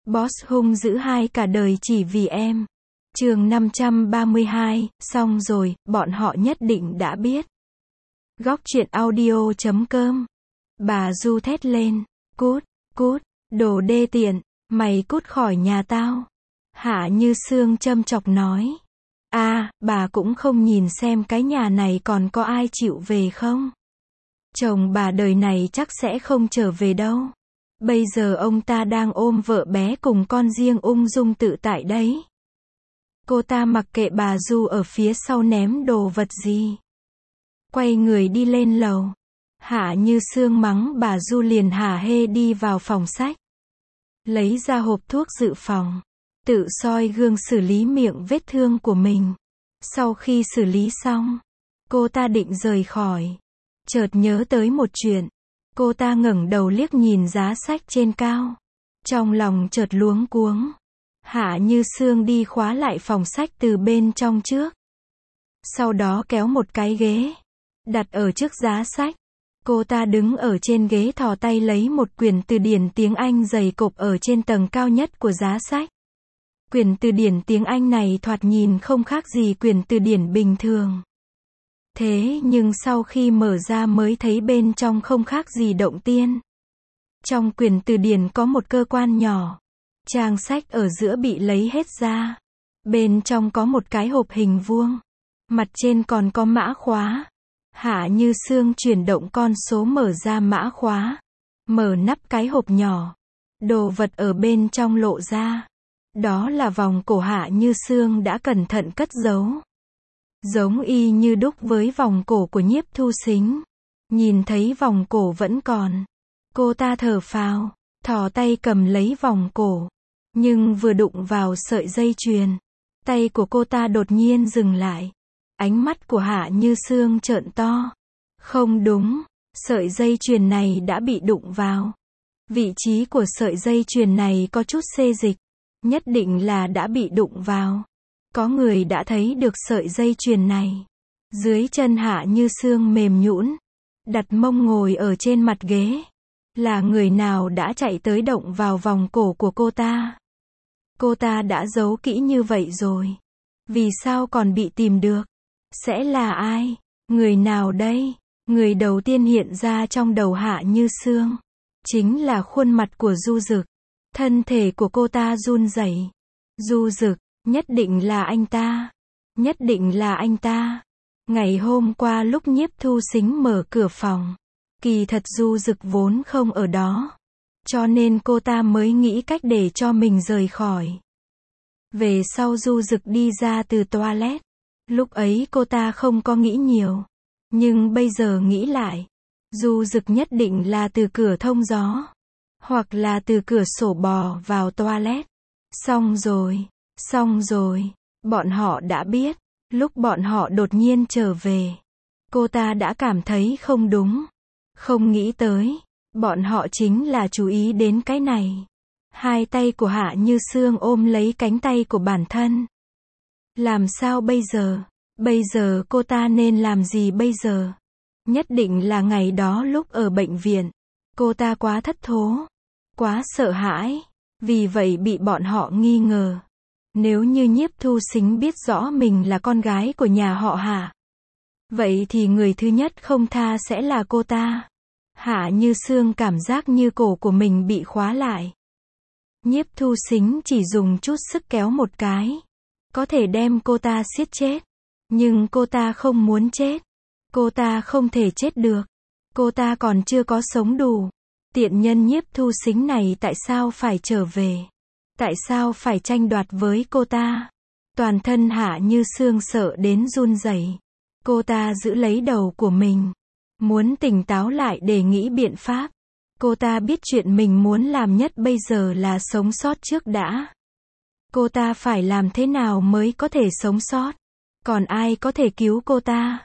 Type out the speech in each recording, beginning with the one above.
Boss hung dữ hai cả đời chỉ vì em. Chương 532, xong rồi, bọn họ nhất định đã biết. Góc truyện audio.com. Bà Du thét lên, cút, cút, đồ đê tiện, mày cút khỏi nhà tao. Hạ Như Sương châm chọc nói. Bà cũng không nhìn xem cái nhà này còn có ai chịu về không? Chồng bà đời này chắc sẽ không trở về đâu. Bây giờ ông ta đang ôm vợ bé cùng con riêng ung dung tự tại đấy. Cô ta mặc kệ bà Du ở phía sau ném đồ vật gì. Quay người đi lên lầu. Hạ Như Sương mắng bà Du liền hả hê đi vào phòng sách. Lấy ra hộp thuốc dự phòng. Tự soi gương xử lý miệng vết thương của mình. Sau khi xử lý xong, cô ta định rời khỏi. Chợt nhớ tới một chuyện. Cô ta ngẩng đầu liếc nhìn giá sách trên cao. Trong lòng chợt luống cuống. Hạ Như Sương đi khóa lại phòng sách từ bên trong trước. Sau đó kéo một cái ghế. Đặt ở trước giá sách. Cô ta đứng ở trên ghế thò tay lấy một quyển từ điển tiếng Anh dày cộp ở trên tầng cao nhất của giá sách. Quyển từ điển tiếng Anh này thoạt nhìn không khác gì quyển từ điển bình thường. Thế nhưng sau khi mở ra mới thấy bên trong không khác gì động tiên. Trong quyển từ điển có một cơ quan nhỏ. Trang sách ở giữa bị lấy hết ra. Bên trong có một cái hộp hình vuông. Mặt trên còn có mã khóa. Hạ Như Sương chuyển động con số mở ra mã khóa. Mở nắp cái hộp nhỏ. Đồ vật ở bên trong lộ ra. Đó là vòng cổ Hạ Như Sương đã cẩn thận cất giấu. Giống y như đúc với vòng cổ của Nhiếp Thu Sính. Nhìn thấy vòng cổ vẫn còn. Cô ta thở phào, thò tay cầm lấy vòng cổ. Nhưng vừa đụng vào sợi dây chuyền, tay của cô ta đột nhiên dừng lại. Ánh mắt của Hạ Như Sương trợn to. Không đúng, sợi dây chuyền này đã bị đụng vào. Vị trí của sợi dây chuyền này có chút xê dịch. Nhất định là đã bị đụng vào. Có người đã thấy được sợi dây chuyền này. Dưới chân Hạ Như Sương mềm nhũn, đặt mông ngồi ở trên mặt ghế. Là người nào đã chạy tới động vào vòng cổ của cô ta? Cô ta đã giấu kỹ như vậy rồi. Vì sao còn bị tìm được? Sẽ là ai? Người nào đây? Người đầu tiên hiện ra trong đầu Hạ Như Sương chính là khuôn mặt của Du Dực. Thân thể của cô ta run rẩy. Du Dực, nhất định là anh ta. Nhất định là anh ta. Ngày hôm qua lúc Nhiếp Thu Sính mở cửa phòng, kỳ thật Du Dực vốn không ở đó. Cho nên cô ta mới nghĩ cách để cho mình rời khỏi. Về sau Du Dực đi ra từ toilet. Lúc ấy cô ta không có nghĩ nhiều. Nhưng bây giờ nghĩ lại, Du Dực nhất định là từ cửa thông gió. Hoặc là từ cửa sổ bò vào toilet. Xong rồi, bọn họ đã biết. Lúc bọn họ đột nhiên trở về, cô ta đã cảm thấy không đúng. Không nghĩ tới, bọn họ chính là chú ý đến cái này. Hai tay của Hạ Như Sương ôm lấy cánh tay của bản thân. Làm sao bây giờ? Bây giờ cô ta nên làm gì bây giờ? Nhất định là ngày đó lúc ở bệnh viện. Cô ta quá thất thố, quá sợ hãi. Vì vậy bị bọn họ nghi ngờ. Nếu như Nhiếp Thu Sính biết rõ mình là con gái của nhà họ Hạ, vậy thì người thứ nhất không tha sẽ là cô ta. Hạ Như Sương cảm giác như cổ của mình bị khóa lại. Nhiếp Thu Sính chỉ dùng chút sức kéo một cái, có thể đem cô ta siết chết. Nhưng cô ta không muốn chết. Cô ta không thể chết được. Cô ta còn chưa có sống đủ. Tiện nhân Nhiếp Thu Sính này tại sao phải trở về? Tại sao phải tranh đoạt với cô ta? Toàn thân Hạ Như Sương sợ đến run rẩy. Cô ta giữ lấy đầu của mình, muốn tỉnh táo lại để nghĩ biện pháp. Cô ta biết chuyện mình muốn làm nhất bây giờ là sống sót trước đã. Cô ta phải làm thế nào mới có thể sống sót? Còn ai có thể cứu cô ta?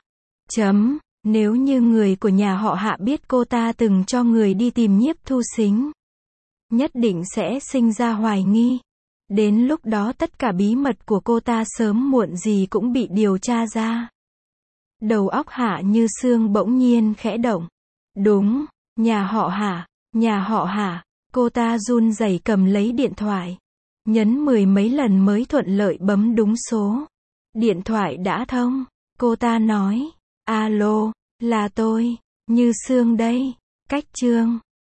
Nếu như người của nhà họ Hạ biết cô ta từng cho người đi tìm Nhiếp Thu Sính, nhất định sẽ sinh ra hoài nghi. Đến lúc đó tất cả bí mật của cô ta sớm muộn gì cũng bị điều tra ra. Đầu óc Hạ Như Sương bỗng nhiên khẽ động. Đúng, nhà họ Hạ, Cô ta run rẩy cầm lấy điện thoại. Nhấn 10 mấy lần mới thuận lợi bấm đúng số. Điện thoại đã thông. Cô ta nói. Alo, là tôi. Như Sương đây. Cách Chương.